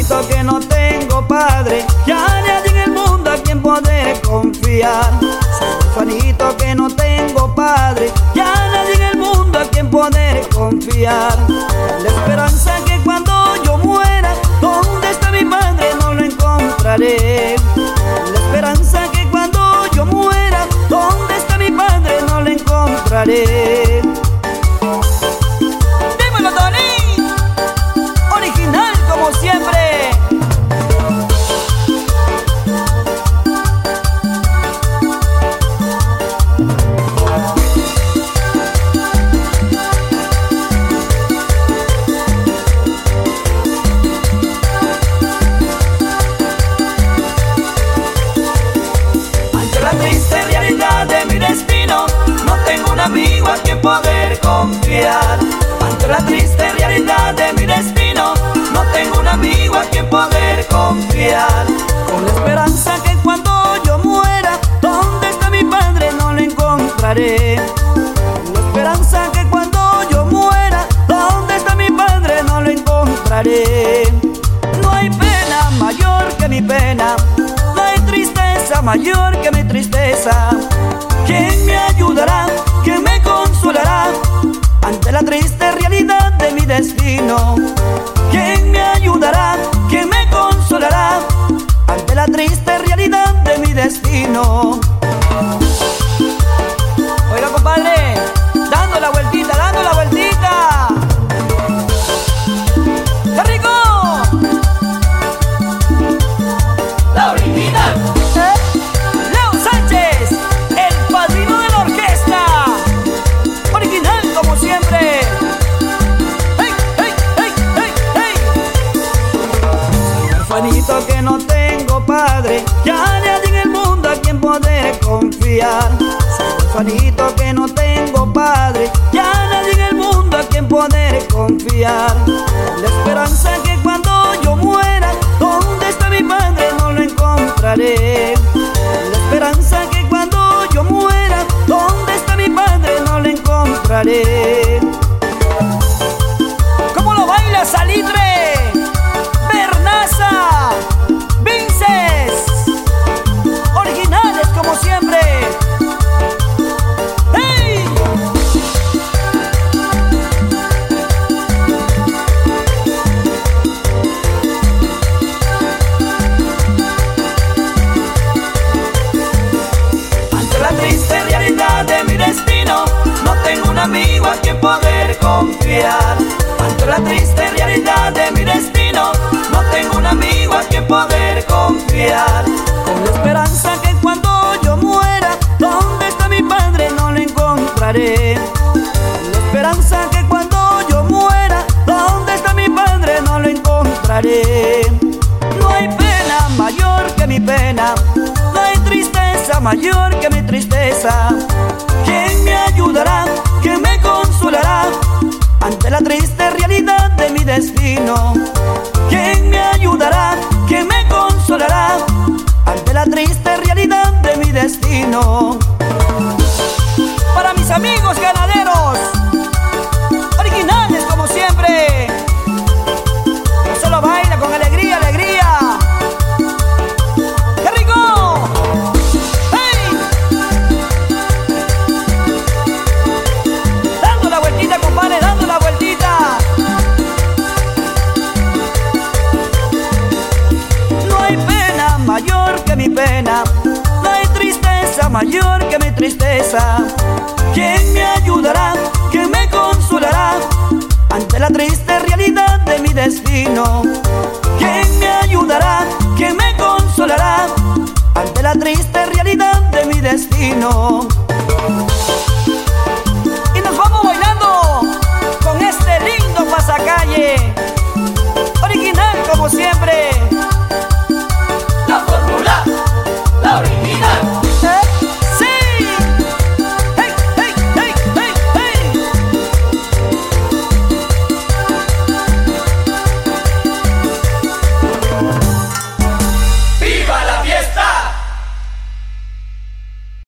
huérfanito que no tengo padre, ya nadie en el mundo a quien poder confiar. Soy huérfanito que no tengo padre, ya nadie en el mundo a quien poder confiar. La esperanza que cuando yo muera, ¿dónde está mi padre? No lo encontraré. La esperanza que cuando yo muera, ¿dónde está mi padre? No lo encontraré. Dímelo, Tony, original como siempre. Triste realidad de mi destino, no tengo un amigo a quien poder confiar. Ante la triste realidad de mi destino, no tengo un amigo a quien poder confiar. Con la esperanza que cuando yo muera, ¿dónde está mi padre? No lo encontraré. Con la esperanza que cuando yo muera, ¿dónde está mi padre? No lo encontraré. No hay pena mayor que mi pena, no hay tristeza mayor que mi tristeza. ¿Quién me ayudará? ¿Quién me consolará ante la triste realidad de mi destino? ¿Quién me ayudará? ¿Quién me consolará ante la triste realidad de mi destino? Oiga, compadre, dando la vueltita, dando la vueltita. ¡Qué rico! La original. Leo Sánchez, el padrino de la orquesta. Original como siempre. ¡Hey, hey, hey, hey, hey! Soy huérfanito que no tengo padre, ya nadie en el mundo a quien poder confiar. Soy huérfanito que no tengo padre, ya nadie en el mundo a quien poder confiar. La esperanza que cuando yo muera, ¿dónde está mi padre? No lo encontraré. La esperanza que cuando yo muera, ¿dónde está mi padre? No lo encontraré. ¿Cómo lo baila Salitre? Bernaza, Vinces, originales como siempre. ¡Hey! Ante la triste realidad de mi destino, no tengo un amigo a quien poder confiar. Ante la triste realidad de mi destino, no tengo un amigo a quien poder confiar. Con la esperanza que cuando yo muera, ¿dónde está mi padre? No lo encontraré. Con la esperanza que cuando yo muera, ¿dónde está mi padre? No lo encontraré. No hay pena mayor que mi pena, no hay tristeza mayor que mi tristeza. ¿Quién me ayudará? ¿Quién me consolará ante la triste realidad de mi destino? ¿Quién me ayudará? ¿Quién me consolará ante la triste realidad de mi destino? Para mis amigos ganaderos, originales como siempre. Dímelo, Tony, original como siempre. No hay pena mayor que mi pena, no hay tristeza mayor que mi tristeza. ¿Quién me ayudará? ¿Quién me consolará ante la triste realidad de mi destino? ¿Quién me ayudará? ¿Quién me consolará ante la triste realidad de mi destino? Para mis amigos ganaderos, originales como siempre. No solo baila con alegría, alegría. ¡Qué rico! ¡Hey! Dando la vueltita, compadre, dando la vueltita. No hay pena mayor que mi pena, no hay tristeza mayor que mi tristeza. ¿Quién me ayudará? ¿Quién me consolará ante la triste realidad de mi destino? ¿Quién me ayudará? ¿Quién me consolará ante la triste realidad de mi destino?